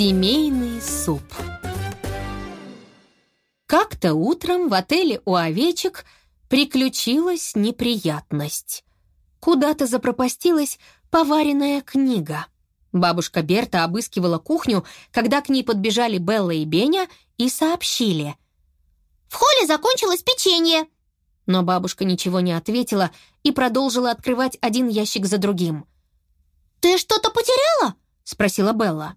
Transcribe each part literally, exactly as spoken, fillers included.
Семейный суп. Как-то утром в отеле у овечек приключилась неприятность. Куда-то запропастилась поваренная книга. Бабушка Берта обыскивала кухню, когда к ней подбежали Белла и Беня и сообщили: «В холле закончилось печенье!» Но бабушка ничего не ответила и продолжила открывать один ящик за другим. «Ты что-то потеряла?» — спросила Белла.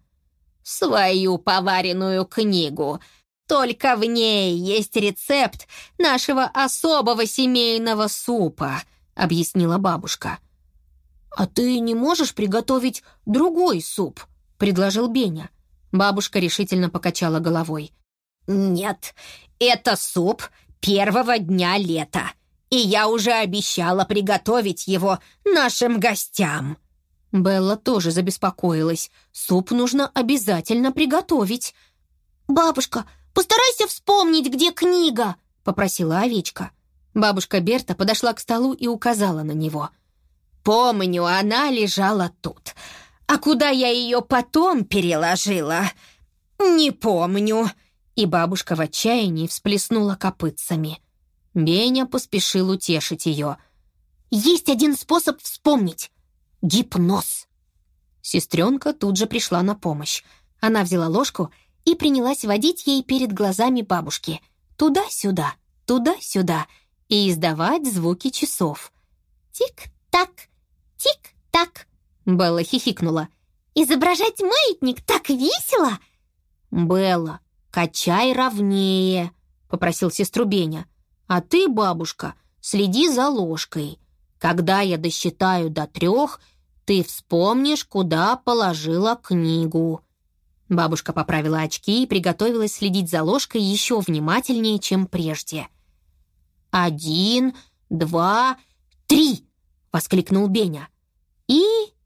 «Свою поваренную книгу. Только в ней есть рецепт нашего особого семейного супа», — объяснила бабушка. «А ты не можешь приготовить другой суп?» — предложил Беня. Бабушка решительно покачала головой. «Нет, это суп первого дня лета, и я уже обещала приготовить его нашим гостям». Белла тоже забеспокоилась. Суп нужно обязательно приготовить. «Бабушка, постарайся вспомнить, где книга», — попросила овечка. Бабушка Берта подошла к столу и указала на него. «Помню, она лежала тут. А куда я ее потом переложила? Не помню». И бабушка в отчаянии всплеснула копытцами. Беня поспешил утешить ее. «Есть один способ вспомнить. Гипноз». Сестренка тут же пришла на помощь. Она взяла ложку и принялась водить ей перед глазами бабушки. Туда-сюда, туда-сюда. И издавать звуки часов. «Тик-так, тик-так», — Белла хихикнула. «Изображать маятник так весело!» «Белла, качай ровнее», — попросил сестру Беня. «А ты, бабушка, следи за ложкой. Когда я досчитаю до трех, ты вспомнишь, куда положила книгу». Бабушка поправила очки и приготовилась следить за ложкой еще внимательнее, чем прежде. «Один, два, три!» — воскликнул Беня. И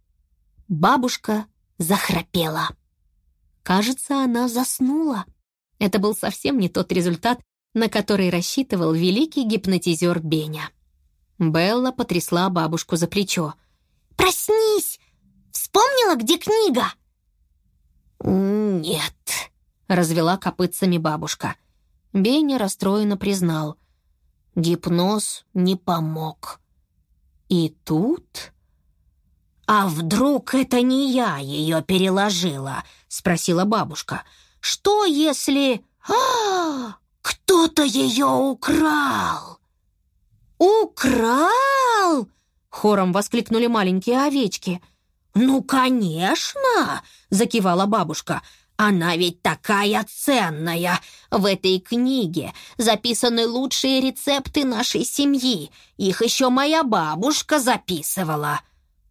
бабушка захрапела. Кажется, она заснула. Это был совсем не тот результат, на который рассчитывал великий гипнотизер Беня. Белла потрясла бабушку за плечо. «Проснись! Вспомнила, где книга?» «Нет», — развела копытцами бабушка. Беня расстроенно признал. Гипноз не помог. И тут... «А вдруг это не я ее переложила?» — спросила бабушка. «Что если... А, кто-то ее украл?» «Украл?» — хором воскликнули маленькие овечки. «Ну, конечно!» — закивала бабушка. «Она ведь такая ценная! В этой книге записаны лучшие рецепты нашей семьи. Их еще моя бабушка записывала».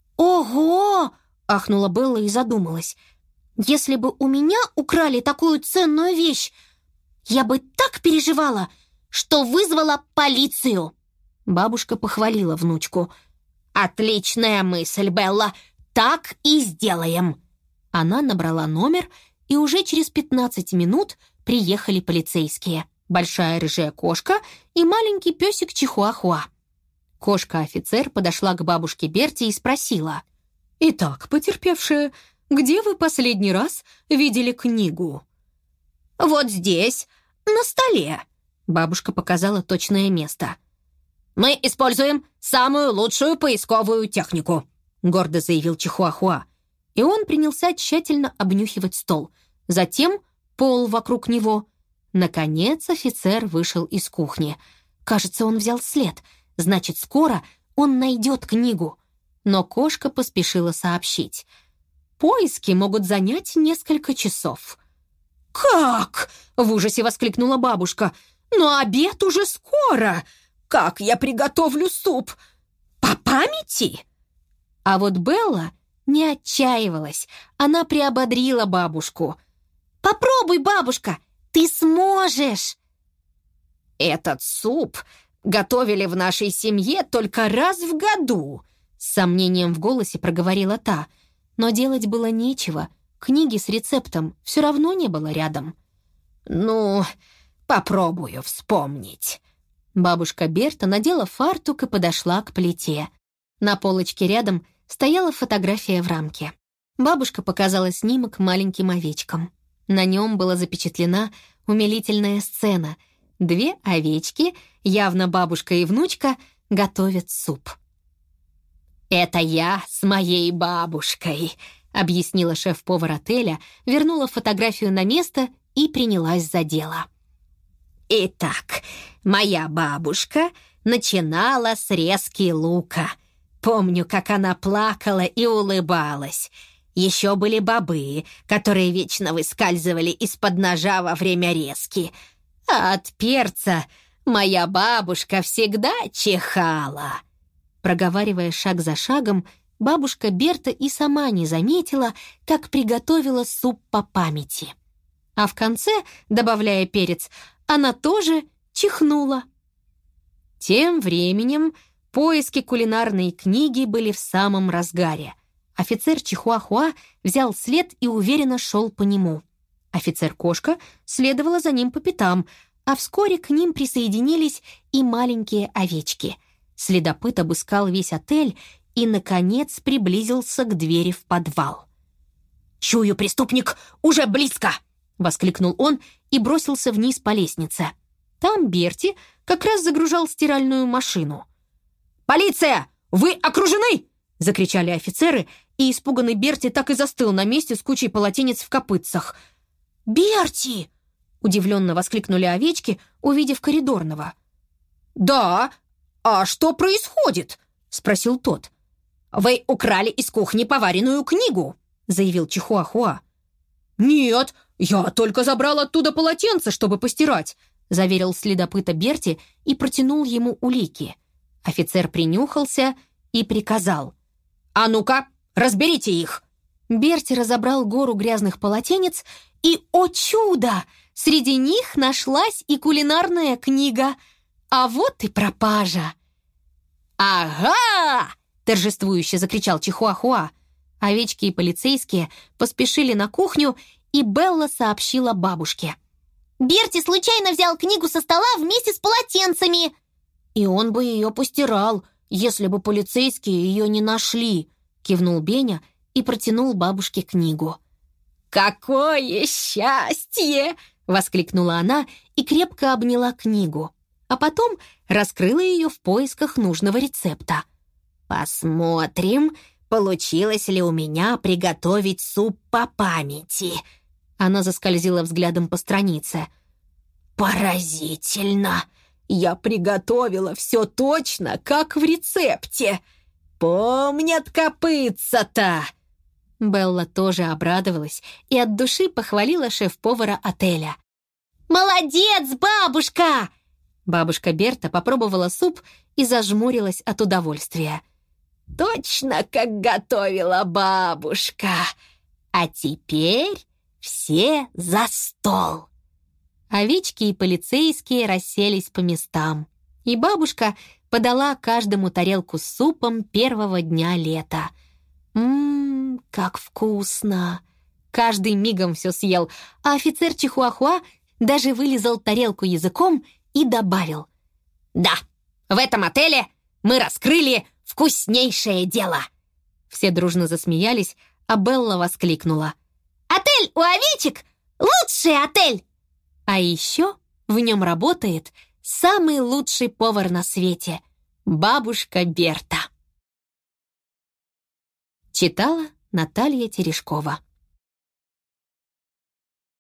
«Ого!» — ахнула Белла и задумалась. «Если бы у меня украли такую ценную вещь, я бы так переживала, что вызвала полицию!» Бабушка похвалила внучку. «Отличная мысль, Белла! Так и сделаем!» Она набрала номер, и уже через пятнадцать минут приехали полицейские. Большая рыжая кошка и маленький песик Чихуахуа. Кошка-офицер подошла к бабушке Берте и спросила. «Итак, потерпевшая, где вы последний раз видели книгу?» «Вот здесь, на столе», — бабушка показала точное место. «Мы используем самую лучшую поисковую технику», — гордо заявил Чихуахуа. И он принялся тщательно обнюхивать стол. Затем пол вокруг него. Наконец офицер вышел из кухни. Кажется, он взял след. Значит, скоро он найдет книгу. Но кошка поспешила сообщить. Поиски могут занять несколько часов. «Как?» — в ужасе воскликнула бабушка. «Но обед уже скоро! Как я приготовлю суп? По памяти?» А вот Белла не отчаивалась. Она приободрила бабушку. «Попробуй, бабушка, ты сможешь!» «Этот суп готовили в нашей семье только раз в году», — с сомнением в голосе проговорила та. Но делать было нечего. Книги с рецептом все равно не было рядом. «Ну, попробую вспомнить». Бабушка Берта надела фартук и подошла к плите. На полочке рядом стояла фотография в рамке. Бабушка показала снимок маленьким овечкам. На нем была запечатлена умилительная сцена. Две овечки, явно бабушка и внучка, готовят суп. «Это я с моей бабушкой», — объяснила шеф-повар отеля, вернула фотографию на место и принялась за дело. «Итак, моя бабушка начинала с резки лука. Помню, как она плакала и улыбалась. Еще были бобы, которые вечно выскальзывали из-под ножа во время резки. А от перца моя бабушка всегда чихала». Проговаривая шаг за шагом, бабушка Берта и сама не заметила, как приготовила суп по памяти. А в конце, добавляя перец, она тоже чихнула. Тем временем поиски кулинарной книги были в самом разгаре. Офицер Чихуахуа взял след и уверенно шел по нему. Офицер-кошка следовала за ним по пятам, а вскоре к ним присоединились и маленькие овечки. Следопыт обыскал весь отель и, наконец, приблизился к двери в подвал. «Чую, преступник уже близко!» — воскликнул он и бросился вниз по лестнице. Там Берти как раз загружал стиральную машину. «Полиция! Вы окружены!» — закричали офицеры, и испуганный Берти так и застыл на месте с кучей полотенец в копытцах. «Берти!» — удивленно воскликнули овечки, увидев коридорного. «Да, а что происходит?» — спросил тот. «Вы украли из кухни поваренную книгу», — заявил Чихуахуа. «Нет, я только забрал оттуда полотенце, чтобы постирать», — заверил следопыта Берти и протянул ему улики. Офицер принюхался и приказал: «А ну-ка, разберите их!» Берти разобрал гору грязных полотенец, и, о чудо, среди них нашлась и кулинарная книга. А вот и пропажа. «Ага!» — торжествующе закричал Чихуахуа. Овечки и полицейские поспешили на кухню, и Белла сообщила бабушке: «Берти случайно взял книгу со стола вместе с полотенцами!» «И он бы ее постирал, если бы полицейские ее не нашли», — кивнул Беня и протянул бабушке книгу. «Какое счастье!» — воскликнула она и крепко обняла книгу, а потом раскрыла ее в поисках нужного рецепта. «Посмотрим, получилось ли у меня приготовить суп по памяти». Она заскользила взглядом по странице. «Поразительно! Я приготовила все точно, как в рецепте. Помнят копытца-то!» Белла тоже обрадовалась и от души похвалила шеф-повара отеля. «Молодец, бабушка!» Бабушка Берта попробовала суп и зажмурилась от удовольствия. «Точно, как готовила бабушка! А теперь все за стол!» Овечки и полицейские расселись по местам, и бабушка подала каждому тарелку с супом первого дня лета. Ммм, как вкусно! Каждый мигом все съел, а офицер Чихуахуа даже вылизал тарелку языком и добавил: «Да, в этом отеле мы раскрыли вкуснейшее дело!» Все дружно засмеялись, а Белла воскликнула: «Отель у овечек — лучший отель!» А еще в нем работает самый лучший повар на свете — бабушка Берта. Читала Наталья Терешкова.